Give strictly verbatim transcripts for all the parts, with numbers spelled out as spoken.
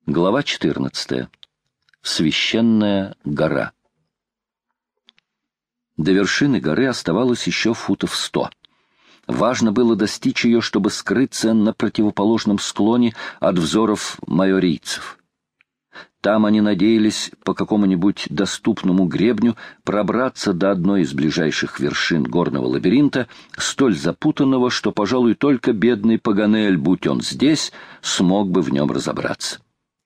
Глава четырнадцатая. Священная гора. До вершины горы оставалось еще футов сто. Важно было достичь ее, чтобы скрыться на противоположном склоне от взоров майорийцев. Там они надеялись по какому-нибудь доступному гребню пробраться до одной из ближайших вершин горного лабиринта, столь запутанного, что, пожалуй, только бедный Паганель, будь он здесь, смог бы в нем разобраться.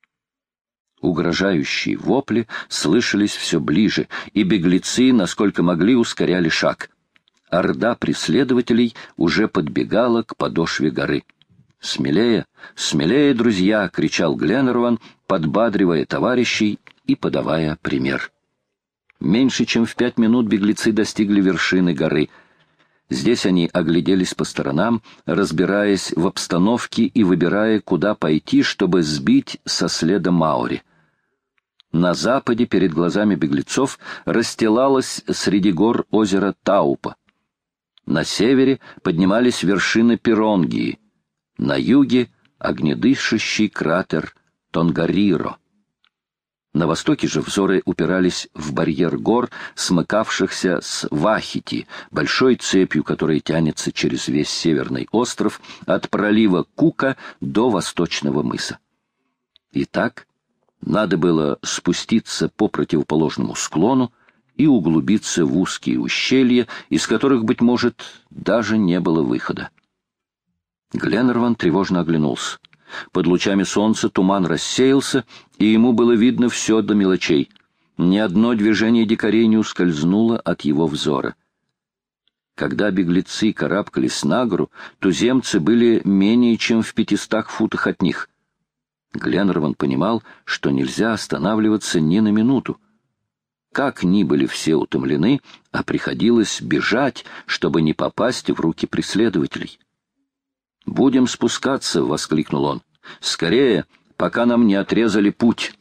Угрожающие вопли слышались все ближе, и беглецы, насколько могли, ускоряли шаг. Орда преследователей уже подбегала к подошве горы. «Смелее, смелее, друзья!» — кричал Гленнерван, подбадривая товарищей и подавая пример. Меньше чем в пять минут беглецы достигли вершины горы. Здесь они огляделись по сторонам, разбираясь в обстановке и выбирая, куда пойти, чтобы сбить со следа Маори. На западе перед глазами беглецов расстилалось среди гор озеро Таупа. На севере поднимались вершины Пиронгии, на юге — огнедышащий кратер Тонгариро. На востоке же взоры упирались в барьер гор, смыкавшихся с Вахити, большой цепью, которая тянется через весь северный остров, от пролива Кука до восточного мыса. Итак, надо было спуститься по противоположному склону и углубиться в узкие ущелья, из которых, быть может, даже не было выхода. Гленнерван тревожно оглянулся. Под лучами солнца туман рассеялся, и ему было видно все до мелочей. Ни одно движение дикарей не ускользнуло от его взора. Когда беглецы карабкались на гору, туземцы были менее чем в пятистах футах от них. Гленнерван понимал, что нельзя останавливаться ни на минуту. Как ни были все утомлены, а приходилось бежать, чтобы не попасть в руки преследователей. «Будем спускаться!» — воскликнул он. «Скорее, пока нам не отрезали путь!»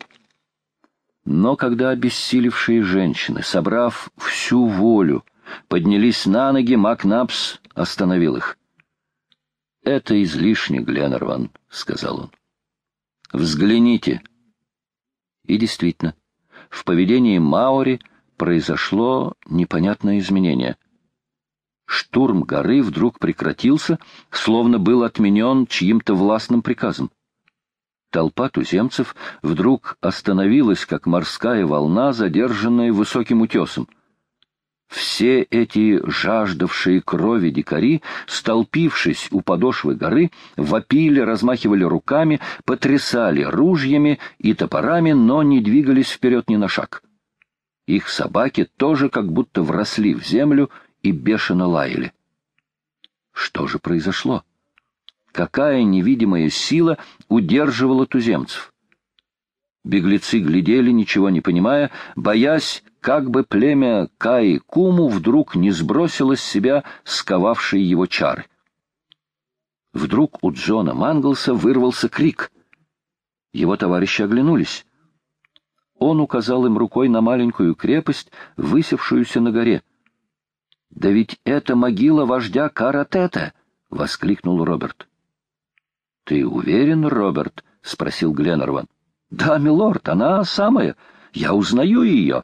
Но когда обессилевшие женщины, собрав всю волю, поднялись на ноги, Макнапс остановил их. «Это излишне, Гленнерван», — сказал он. «Взгляните!» И действительно, в поведении Маори произошло непонятное изменение. Штурм горы вдруг прекратился, словно был отменен чьим-то властным приказом. Толпа туземцев вдруг остановилась, как морская волна, задержанная высоким утесом. Все эти жаждавшие крови дикари, столпившись у подошвы горы, вопили, размахивали руками, потрясали ружьями и топорами, но не двигались вперед ни на шаг. Их собаки тоже как будто вросли в землю и бешено лаяли. Что же произошло? Какая невидимая сила удерживала туземцев? Беглецы глядели, ничего не понимая, боясь, как бы племя Каи-Куму вдруг не сбросило с себя сковавшие его чары. Вдруг у Джона Манглса вырвался крик. Его товарищи оглянулись. Он указал им рукой на маленькую крепость, высевшуюся на горе. «Да ведь это могила вождя Каратета!» — воскликнул Роберт. «Ты уверен, Роберт?» — спросил Гленнерван. «Да, милорд, она самая. Я узнаю ее».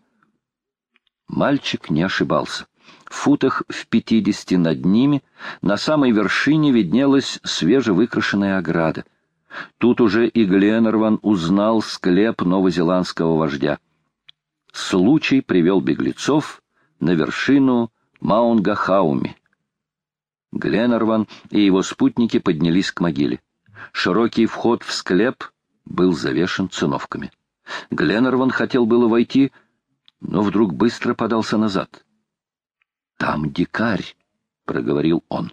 Мальчик не ошибался. В футах в пятидесяти над ними, на самой вершине, виднелась свежевыкрашенная ограда. Тут уже и Гленнерван узнал склеп новозеландского вождя. Случай привел беглецов на вершину Маунгахауми. Гленнерван и его спутники поднялись к могиле. Широкий вход в склеп был завешен циновками. Гленнерван хотел было войти, но вдруг быстро подался назад. «Там дикарь», — проговорил он.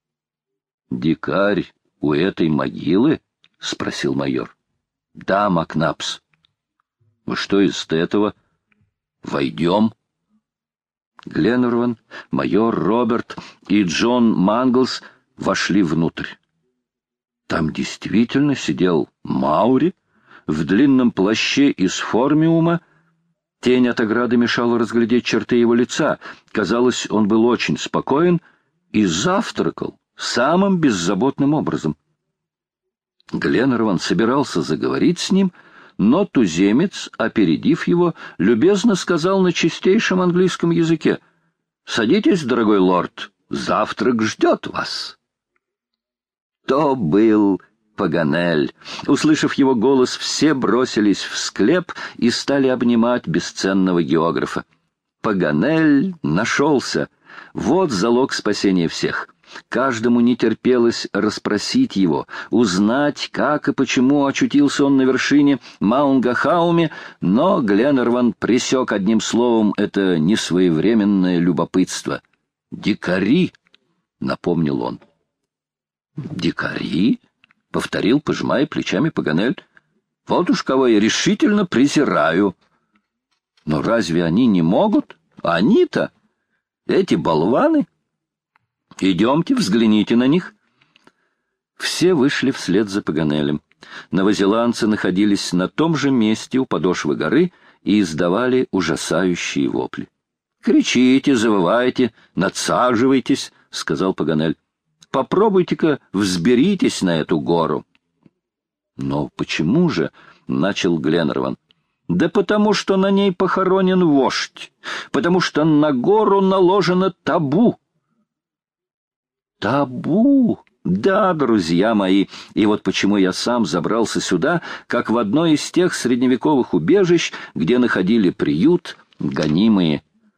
«Дикарь у этой могилы?» — спросил майор. «Да, Макнапс». «Что из этого? Войдем?» Гленнерван, майор Роберт и Джон Манглс вошли внутрь. Там действительно сидел Маури в длинном плаще из формиума. Тень от ограды мешала разглядеть черты его лица. Казалось, он был очень спокоен и завтракал самым беззаботным образом. Гленнерван собирался заговорить с ним, но туземец, опередив его, любезно сказал на чистейшем английском языке: «Садитесь, дорогой лорд, завтрак ждет вас». То был Паганель. Услышав его голос, все бросились в склеп и стали обнимать бесценного географа. Паганель нашелся. Вот залог спасения всех. Каждому не терпелось расспросить его, узнать, как и почему очутился он на вершине Маунгахауме, но Гленнерван пресек одним словом это несвоевременное любопытство. «Дикари!» — напомнил он. «Дикари?» — повторил, пожимая плечами Паганель. «Вот уж кого я решительно презираю. Но разве они не могут? Они-то, эти болваны! Идемте, взгляните на них». Все вышли вслед за Паганелем. Новозеландцы находились на том же месте у подошвы горы и издавали ужасающие вопли. «Кричите, завывайте, надсаживайтесь», — сказал Паганель. «Попробуйте-ка взберитесь на эту гору». «Но почему же?» — начал Гленнерван. «Да потому что на ней похоронен вождь, потому что на гору наложено табу». «Табу? Да, друзья мои, и вот почему я сам забрался сюда, как в одно из тех средневековых убежищ, где находили приют гонимые».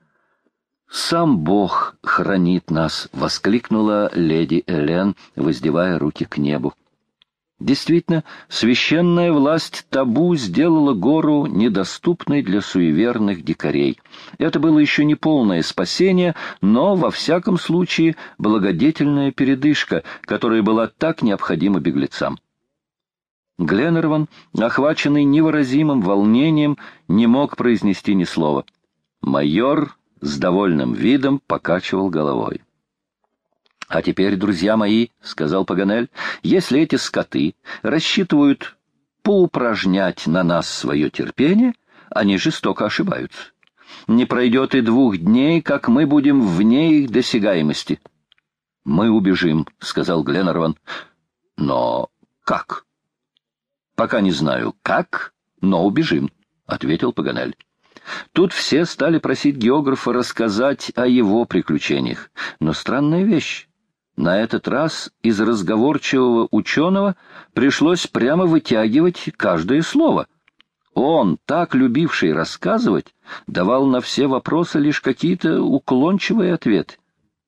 «Сам Бог хранит нас!» — воскликнула леди Элен, воздевая руки к небу. Действительно, священная власть табу сделала гору недоступной для суеверных дикарей. Это было еще не полное спасение, но, во всяком случае, благодетельная передышка, которая была так необходима беглецам. Гленнерван, охваченный невыразимым волнением, не мог произнести ни слова. Майор с довольным видом покачивал головой. «А теперь, друзья мои, — сказал Паганель, — если эти скоты рассчитывают поупражнять на нас свое терпение, они жестоко ошибаются. Не пройдет и двух дней, как мы будем вне их досягаемости». «Мы убежим, — сказал Гленнерван. — Но как?» «Пока не знаю, как, но убежим, — ответил Паганель. Тут все стали просить географа рассказать о его приключениях. Но странная вещь. На этот раз из разговорчивого ученого пришлось прямо вытягивать каждое слово. Он, так любивший рассказывать, давал на все вопросы лишь какие-то уклончивые ответы.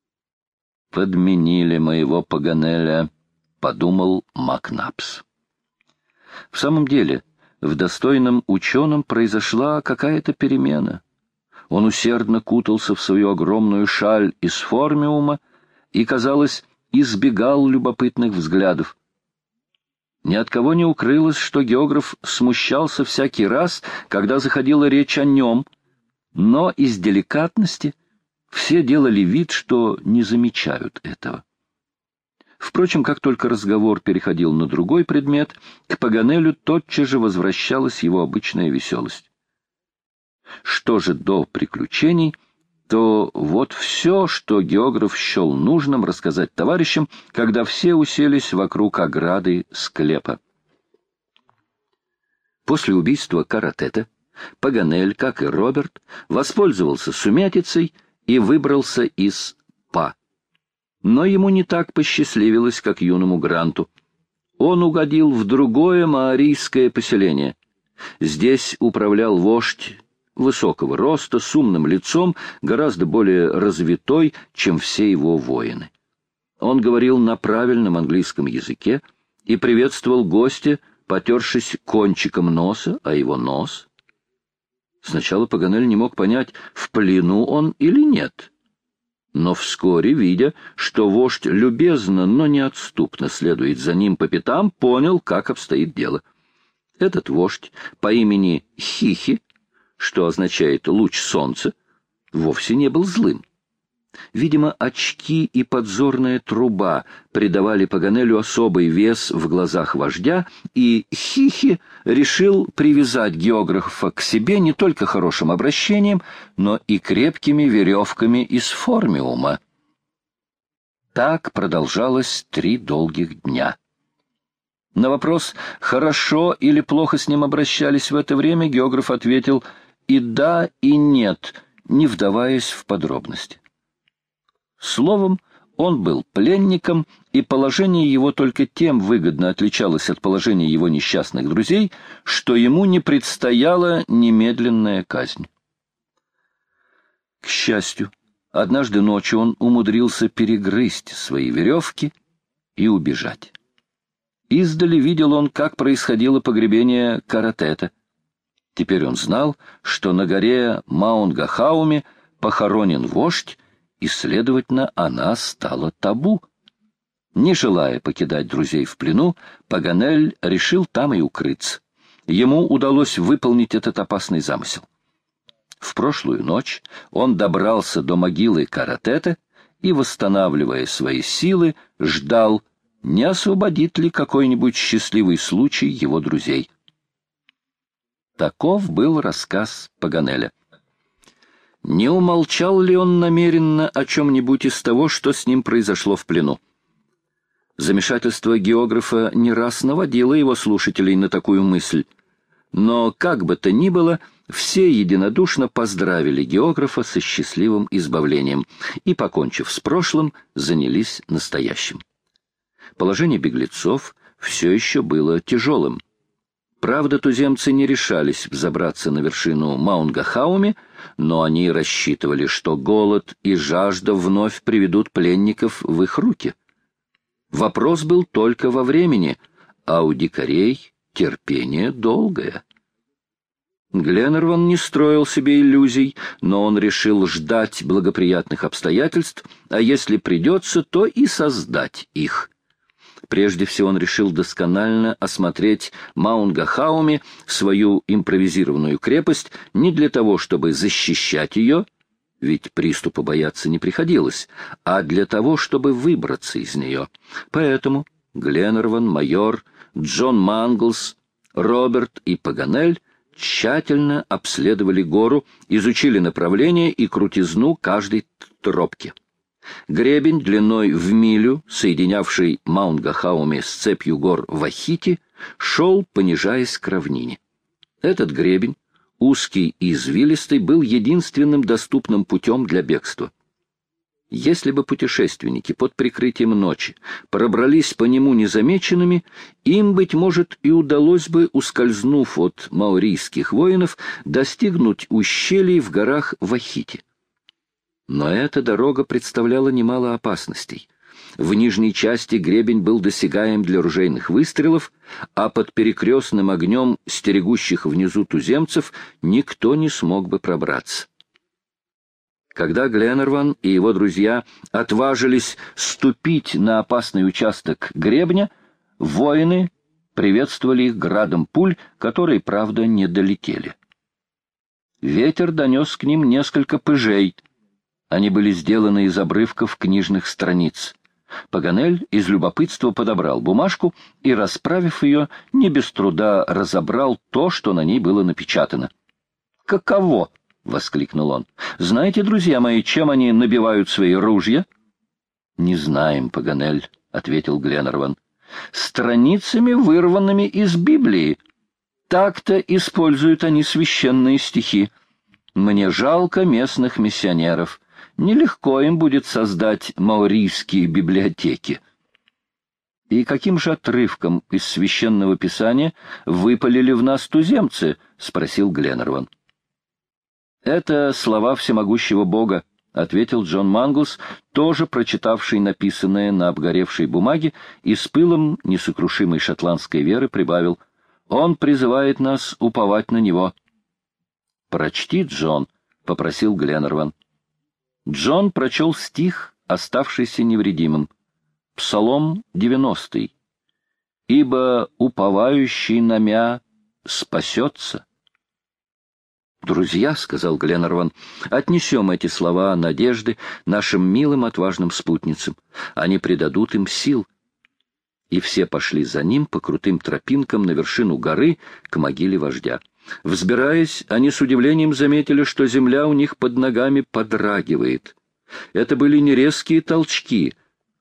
«Подменили моего Паганеля», — подумал Макнапс. В самом деле, в достойном ученом произошла какая-то перемена. Он усердно кутался в свою огромную шаль из формиума и, казалось, избегал любопытных взглядов. Ни от кого не укрылось, что географ смущался всякий раз, когда заходила речь о нем, но из деликатности все делали вид, что не замечают этого. Впрочем, как только разговор переходил на другой предмет, к Паганелю тотчас же возвращалась его обычная веселость. Что же до приключений, то вот все, что географ счел нужным рассказать товарищам, когда все уселись вокруг ограды склепа. После убийства Каратета Паганель, как и Роберт, воспользовался сумятицей и выбрался из Па. Но ему не так посчастливилось, как юному Гранту. Он угодил в другое маорийское поселение. Здесь управлял вождь высокого роста, с умным лицом, гораздо более развитой, чем все его воины. Он говорил на правильном английском языке и приветствовал гостя, потершись кончиком носа, а его нос. Сначала Паганель не мог понять, в плену он или нет. Но вскоре, видя, что вождь любезно, но неотступно следует за ним по пятам, понял, как обстоит дело. Этот вождь по имени Хихи, что означает «луч солнца», вовсе не был злым. Видимо, очки и подзорная труба придавали Паганелю особый вес в глазах вождя, и Хихи решил привязать географа к себе не только хорошим обращением, но и крепкими веревками из формиума. Так продолжалось три долгих дня. На вопрос, хорошо или плохо с ним обращались в это время, географ ответил и да, и нет, не вдаваясь в подробности. Словом, он был пленником, и положение его только тем выгодно отличалось от положения его несчастных друзей, что ему не предстояла немедленная казнь. К счастью, однажды ночью он умудрился перегрызть свои веревки и убежать. Издали видел он, как происходило погребение Каратета. Теперь он знал, что на горе Маунгахауме похоронен вождь, и, следовательно, она стала табу. Не желая покидать друзей в плену, Паганель решил там и укрыться. Ему удалось выполнить этот опасный замысел. В прошлую ночь он добрался до могилы Каратета и, восстанавливая свои силы, ждал, не освободит ли какой-нибудь счастливый случай его друзей. Таков был рассказ Паганеля. Не умолчал ли он намеренно о чем-нибудь из того, что с ним произошло в плену? Замешательство географа не раз наводило его слушателей на такую мысль. Но, как бы то ни было, все единодушно поздравили географа со счастливым избавлением и, покончив с прошлым, занялись настоящим. Положение беглецов все еще было тяжелым. Правда, туземцы не решались взобраться на вершину Маунгахауме, но они рассчитывали, что голод и жажда вновь приведут пленников в их руки. Вопрос был только во времени, а у дикарей терпение долгое. Гленнерван не строил себе иллюзий, но он решил ждать благоприятных обстоятельств, а если придется, то и создать их. Прежде всего он решил досконально осмотреть Маунгахауме, свою импровизированную крепость, не для того, чтобы защищать ее, ведь приступа бояться не приходилось, а для того, чтобы выбраться из нее. Поэтому Гленнерван, майор, Джон Манглс, Роберт и Паганель тщательно обследовали гору, изучили направление и крутизну каждой тропки. Гребень длиной в милю, соединявший Маунгахауме с цепью гор Вахити, шел, понижаясь к равнине. Этот гребень, узкий и извилистый, был единственным доступным путем для бегства. Если бы путешественники под прикрытием ночи пробрались по нему незамеченными, им, быть может, и удалось бы, ускользнув от маорийских воинов, достигнуть ущелий в горах Вахити. Но эта дорога представляла немало опасностей. В нижней части гребень был досягаем для ружейных выстрелов, а под перекрестным огнем стерегущих внизу туземцев никто не смог бы пробраться. Когда Гленнерван и его друзья отважились ступить на опасный участок гребня, воины приветствовали их градом пуль, которые, правда, не долетели. Ветер донес к ним несколько пыжей. Они были сделаны из обрывков книжных страниц. Паганель из любопытства подобрал бумажку и, расправив ее, не без труда разобрал то, что на ней было напечатано. «Каково?» — воскликнул он. «Знаете, друзья мои, чем они набивают свои ружья?» «Не знаем, Паганель», — ответил Гленнерван. «Страницами, вырванными из Библии. Так-то используют они священные стихи. Мне жалко местных миссионеров. Нелегко им будет создать маорийские библиотеки». «И каким же отрывком из священного писания выпалили в нас туземцы?» — спросил Гленнерван. «Это слова всемогущего Бога», — ответил Джон Манглс, тоже прочитавший написанное на обгоревшей бумаге, и с пылом несокрушимой шотландской веры прибавил: «Он призывает нас уповать на него». «Прочти, Джон», — попросил Гленнерван. Джон прочел стих, оставшийся невредимым. Псалом девяностый. «Ибо уповающий на мя спасется». «Друзья», — сказал Гленнерван, — «отнесем эти слова надежды нашим милым отважным спутницам. Они придадут им сил». И все пошли за ним по крутым тропинкам на вершину горы к могиле вождя. Взбираясь, они с удивлением заметили, что земля у них под ногами подрагивает. Это были не резкие толчки,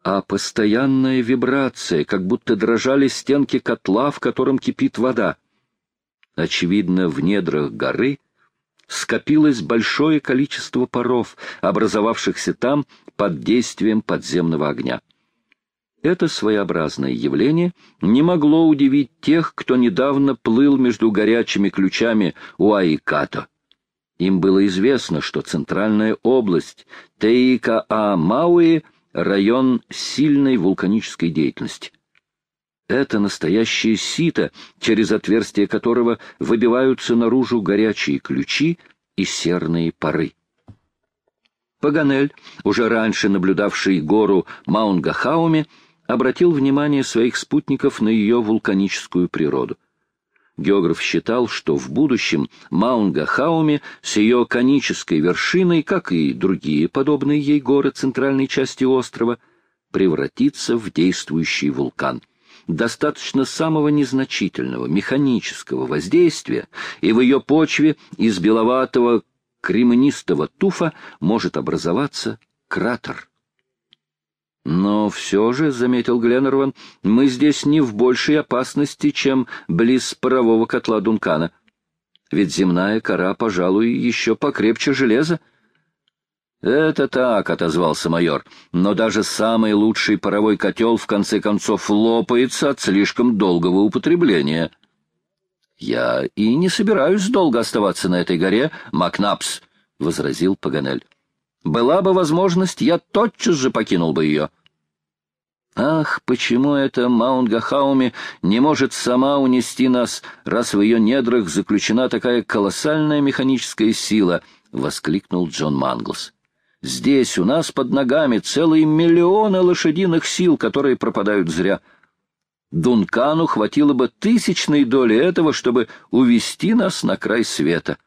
а постоянная вибрация, как будто дрожали стенки котла, в котором кипит вода. Очевидно, в недрах горы скопилось большое количество паров, образовавшихся там под действием подземного огня. Это своеобразное явление не могло удивить тех, кто недавно плыл между горячими ключами Уаикато. Им было известно, что центральная область Теика-А-Мауи — район сильной вулканической деятельности. Это настоящее сито, через отверстие которого выбиваются наружу горячие ключи и серные пары. Паганель, уже раньше наблюдавший гору Маунга-Хауми, обратил внимание своих спутников на ее вулканическую природу. Географ считал, что в будущем Маунга-Хауми с ее конической вершиной, как и другие подобные ей горы центральной части острова, превратится в действующий вулкан. Достаточно самого незначительного механического воздействия, и в ее почве из беловатого кремнистого туфа может образоваться кратер. «Но все же, — заметил Гленнерван, — мы здесь не в большей опасности, чем близ парового котла Дункана. Ведь земная кора, пожалуй, еще покрепче железа». «Это так, — отозвался майор, — но даже самый лучший паровой котел в конце концов лопается от слишком долгого употребления». «Я и не собираюсь долго оставаться на этой горе, Макнапс, — возразил Паганель. Была бы возможность, я тотчас же покинул бы ее». «Ах, почему эта Маунга-Хауми не может сама унести нас, раз в ее недрах заключена такая колоссальная механическая сила!» — воскликнул Джон Манглс. «Здесь у нас под ногами целые миллионы лошадиных сил, которые пропадают зря. Дункану хватило бы тысячной доли этого, чтобы увести нас на край света».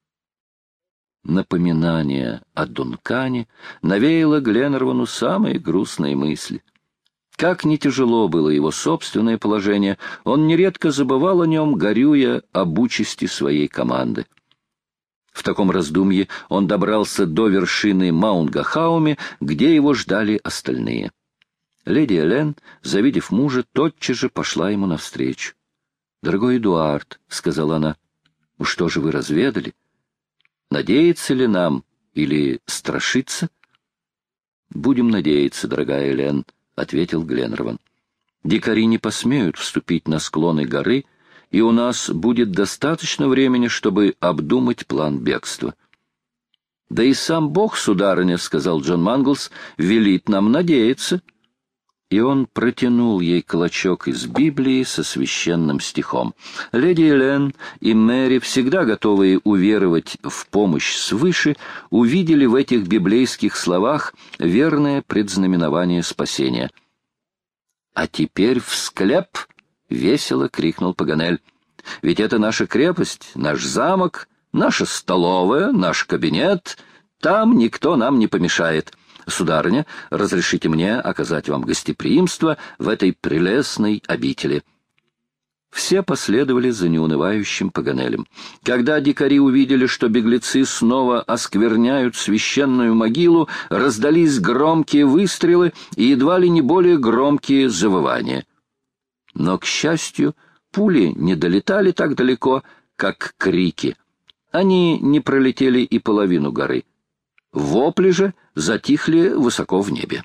Напоминание о Дункане навеяло Гленнервану самые грустные мысли. Как ни тяжело было его собственное положение, он нередко забывал о нем, горюя об участи своей команды. В таком раздумье он добрался до вершины Маунга-Хауми, где его ждали остальные. Леди Элен, завидев мужа, тотчас же пошла ему навстречу. «Дорогой Эдуард, — сказала она, — что же вы разведали? Надеяться ли нам или страшиться?» «Будем надеяться, дорогая Элен, — ответил Гленнерван. «Дикари не посмеют вступить на склоны горы, и у нас будет достаточно времени, чтобы обдумать план бегства». «Да и сам Бог, сударыня, — сказал Джон Манглс, — велит нам надеяться». И он протянул ей клочок из Библии со священным стихом. Леди Элен и Мэри, всегда готовые уверовать в помощь свыше, увидели в этих библейских словах верное предзнаменование спасения. «А теперь в склеп!» — весело крикнул Паганель. «Ведь это наша крепость, наш замок, наша столовая, наш кабинет. Там никто нам не помешает. Сударыня, разрешите мне оказать вам гостеприимство в этой прелестной обители». Все последовали за неунывающим Паганелем. Когда дикари увидели, что беглецы снова оскверняют священную могилу, раздались громкие выстрелы и едва ли не более громкие завывания. Но, к счастью, пули не долетали так далеко, как крики. Они не пролетели и половину горы. Вопли же затихли высоко в небе.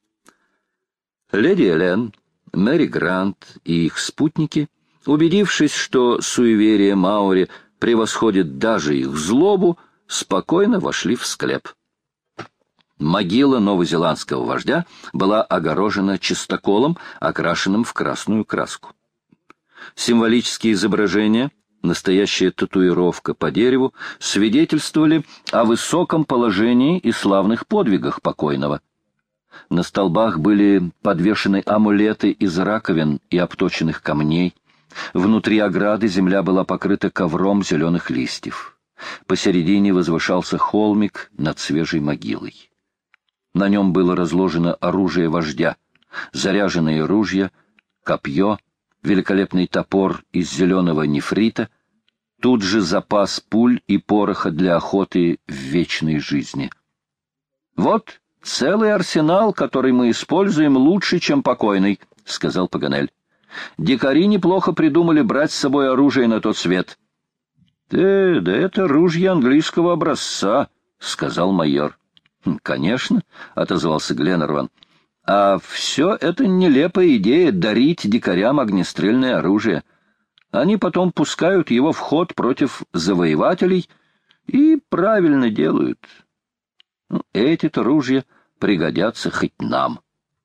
Леди Элен, Мэри Грант и их спутники, убедившись, что суеверие Маори превосходит даже их злобу, спокойно вошли в склеп. Могила новозеландского вождя была огорожена чистоколом, окрашенным в красную краску. Символические изображения, настоящая татуировка по дереву, свидетельствовали о высоком положении и славных подвигах покойного. На столбах были подвешены амулеты из раковин и обточенных камней. Внутри ограды земля была покрыта ковром зеленых листьев. Посередине возвышался холмик над свежей могилой. На нем было разложено оружие вождя, заряженные ружья, копье, великолепный топор из зеленого нефрита, тут же запас пуль и пороха для охоты в вечной жизни. «Вот «Целый арсенал, который мы используем, лучше, чем покойный», — сказал Паганель. «Дикари неплохо придумали брать с собой оружие на тот свет». «Да, да это ружья английского образца», — сказал майор. «Конечно», — отозвался Гленнерван. «А все это нелепая идея дарить дикарям огнестрельное оружие. Они потом пускают его в ход против завоевателей и правильно делают. Ну, эти-то ружья пригодятся хоть нам».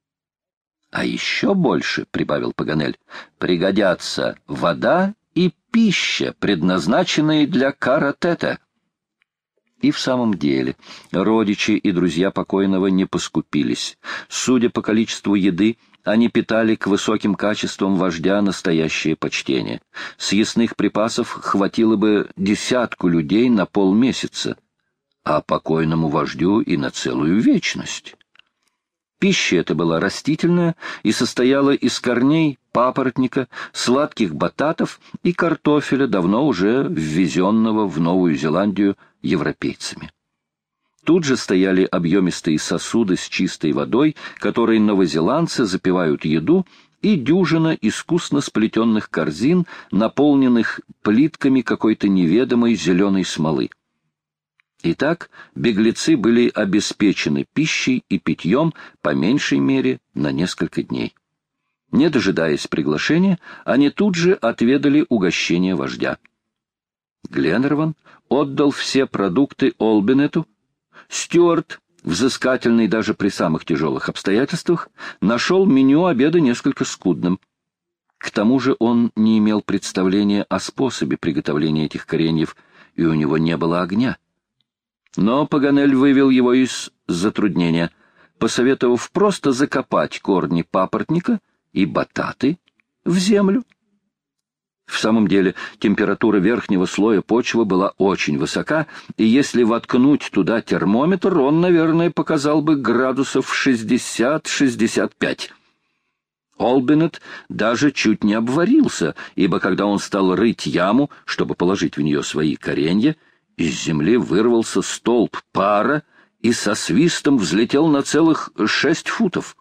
«А еще больше, — прибавил Паганель, — пригодятся вода и пища, предназначенные для Кара-Тета». И в самом деле родичи и друзья покойного не поскупились. Судя по количеству еды, они питали к высоким качествам вождя настоящее почтение. Съестных припасов хватило бы десятку людей на полмесяца, а покойному вождю и на целую вечность. Пища эта была растительная и состояла из корней папоротника, сладких бататов и картофеля, давно уже ввезенного в Новую Зеландию европейцами. Тут же стояли объемистые сосуды с чистой водой, которой новозеландцы запивают еду, и дюжина искусно сплетенных корзин, наполненных плитками какой-то неведомой зеленой смолы. Итак, беглецы были обеспечены пищей и питьем по меньшей мере на несколько дней. Не дожидаясь приглашения, они тут же отведали угощение вождя. Гленнерван отдал все продукты Олбинету. Стюарт, взыскательный даже при самых тяжелых обстоятельствах, нашел меню обеда несколько скудным. К тому же он не имел представления о способе приготовления этих кореньев, и у него не было огня. Но Паганель вывел его из затруднения, посоветовав просто закопать корни папоротника и бататы в землю. В самом деле температура верхнего слоя почвы была очень высока, и если воткнуть туда термометр, он, наверное, показал бы градусов шестьдесят-шестьдесят пять. Олбинет даже чуть не обварился, ибо когда он стал рыть яму, чтобы положить в нее свои коренья, из земли вырвался столб пара и со свистом взлетел на целых шесть футов.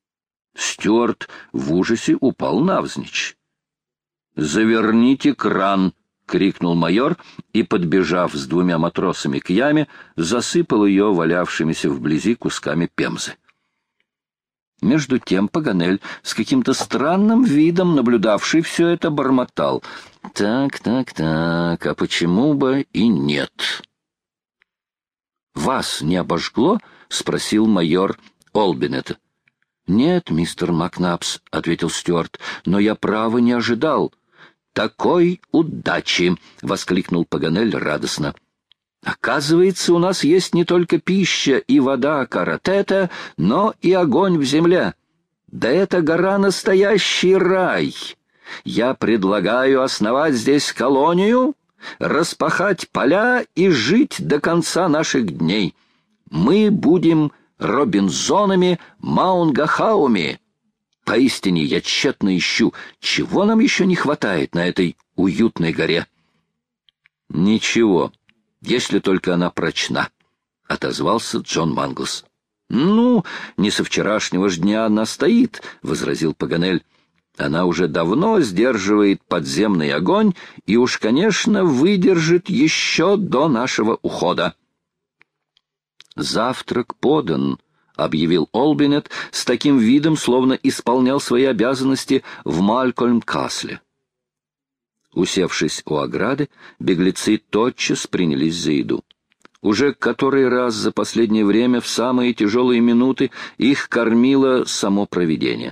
Стюарт в ужасе упал навзничь. «Заверните кран!» — крикнул майор и, подбежав с двумя матросами к яме, засыпал ее валявшимися вблизи кусками пемзы. Между тем Паганель, с каким-то странным видом наблюдавший все это, бормотал: «Так, так, так, а почему бы и нет?» «Вас не обожгло?» — спросил майор Олбинета. «Нет, мистер Макнапс», — ответил Стюарт, — «но я, право, не ожидал». «Такой удачи!» — воскликнул Паганель радостно. «Оказывается, у нас есть не только пища и вода Кара-Тета, но и огонь в земле. Да эта гора — настоящий рай! Я предлагаю основать здесь колонию, распахать поля и жить до конца наших дней. Мы будем Робинзонами Маунгахауми. Поистине я тщетно ищу, чего нам еще не хватает на этой уютной горе». «Ничего, если только она прочна», — отозвался Джон Манглс. «Ну, не со вчерашнего ж дня она стоит», — возразил Паганель. «Она уже давно сдерживает подземный огонь и уж, конечно, выдержит еще до нашего ухода». «Завтрак подан», — объявил Олбинет с таким видом, словно исполнял свои обязанности в Малькольм-Касле. Усевшись у ограды, беглецы тотчас принялись за еду. Уже который раз за последнее время в самые тяжелые минуты их кормило само провидение.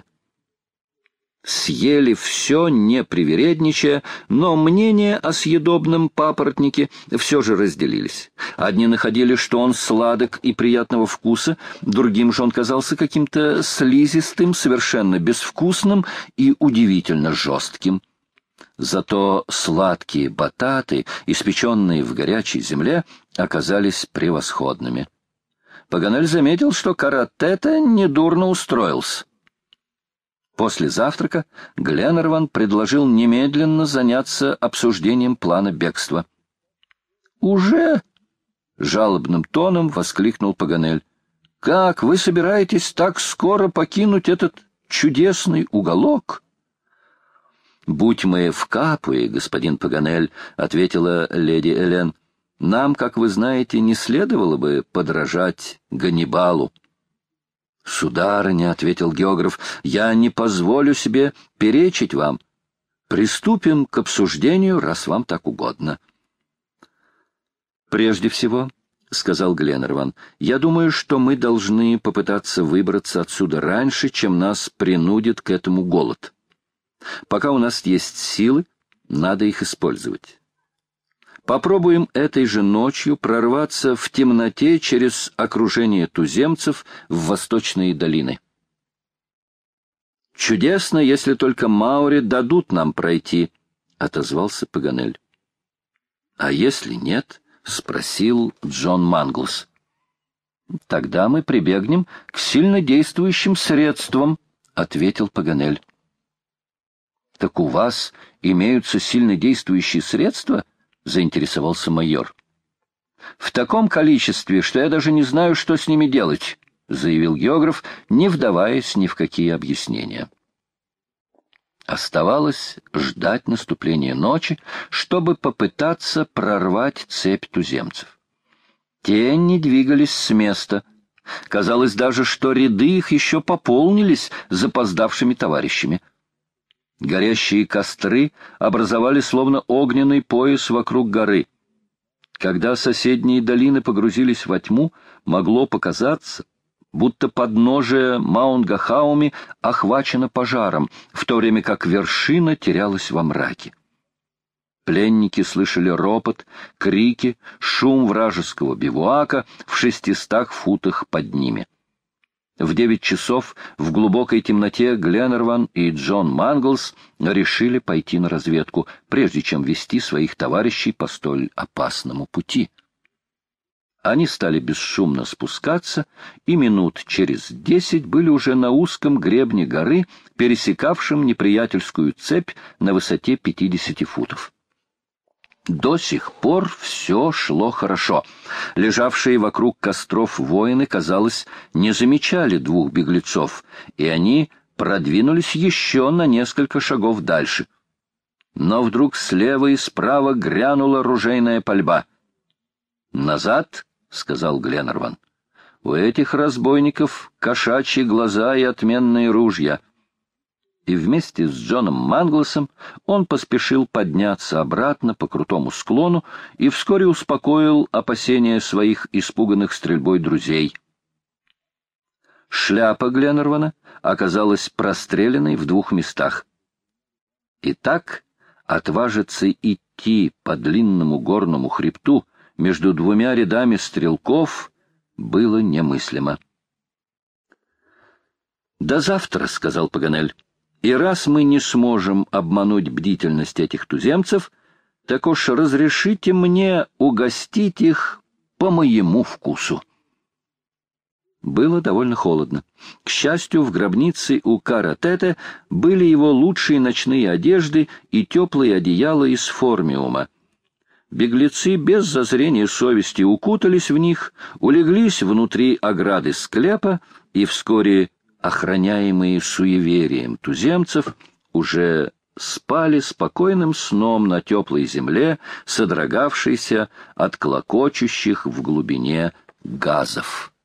Съели все, не привередничая, но мнения о съедобном папоротнике все же разделились. Одни находили, что он сладок и приятного вкуса, другим же он казался каким-то слизистым, совершенно безвкусным и удивительно жестким. Зато сладкие бататы, испеченные в горячей земле, оказались превосходными. Паганель заметил, что Кара-Тета недурно устроился. После завтрака Гленнерван предложил немедленно заняться обсуждением плана бегства. «Уже?» — жалобным тоном воскликнул Паганель. Как вы собираетесь так скоро покинуть этот чудесный уголок? «Будь мы в Капуе, господин Паганель», — ответила леди Элен, — «нам, как вы знаете, не следовало бы подражать Ганнибалу». «Сударыня», — ответил географ, — «я не позволю себе перечить вам. Приступим к обсуждению, раз вам так угодно». «Прежде всего», — сказал Гленнерван, — «я думаю, что мы должны попытаться выбраться отсюда раньше, чем нас принудит к этому голод. Пока у нас есть силы, надо их использовать. Попробуем этой же ночью прорваться в темноте через окружение туземцев в восточные долины. «Чудесно, если только маори дадут нам пройти», — отозвался Паганель. «А если нет?» — спросил Джон Манглс. «Тогда мы прибегнем к сильнодействующим средствам», — ответил Паганель. «Так у вас имеются сильнодействующие средства?» — заинтересовался майор. «В таком количестве, что я даже не знаю, что с ними делать», — заявил географ, не вдаваясь ни в какие объяснения. Оставалось ждать наступления ночи, чтобы попытаться прорвать цепь туземцев. Те не двигались с места. Казалось даже, что ряды их еще пополнились запоздавшими товарищами. Горящие костры образовали словно огненный пояс вокруг горы. Когда соседние долины погрузились во тьму, могло показаться, будто подножие Маунт-Гахауми охвачено пожаром, в то время как вершина терялась во мраке. Пленники слышали ропот, крики, шум вражеского бивуака в шестистах футах под ними. В девять часов в глубокой темноте Гленнерван и Джон Манглс решили пойти на разведку, прежде чем вести своих товарищей по столь опасному пути. Они стали бесшумно спускаться, и минут через десять были уже на узком гребне горы, пересекавшем неприятельскую цепь на высоте пятидесяти футов. До сих пор все шло хорошо. Лежавшие вокруг костров воины, казалось, не замечали двух беглецов, и они продвинулись еще на несколько шагов дальше. Но вдруг слева и справа грянула ружейная пальба. «Назад», — сказал Гленнерван. «У этих разбойников кошачьи глаза и отменные ружья». И вместе с Джоном Манглсом он поспешил подняться обратно по крутому склону и вскоре успокоил опасения своих испуганных стрельбой друзей. Шляпа Гленнервана оказалась простреленной в двух местах. Итак, отважиться идти по длинному горному хребту между двумя рядами стрелков было немыслимо. «До завтра», — сказал Паганель. «И раз мы не сможем обмануть бдительность этих туземцев, так уж разрешите мне угостить их по моему вкусу». Было довольно холодно. К счастью, в гробнице у Кара-Тете были его лучшие ночные одежды и теплые одеяла из формиума. Беглецы без зазрения совести укутались в них, улеглись внутри ограды склепа, и вскоре охраняемые суеверием туземцев, уже спали спокойным сном на теплой земле, содрогавшейся от клокочущих в глубине газов.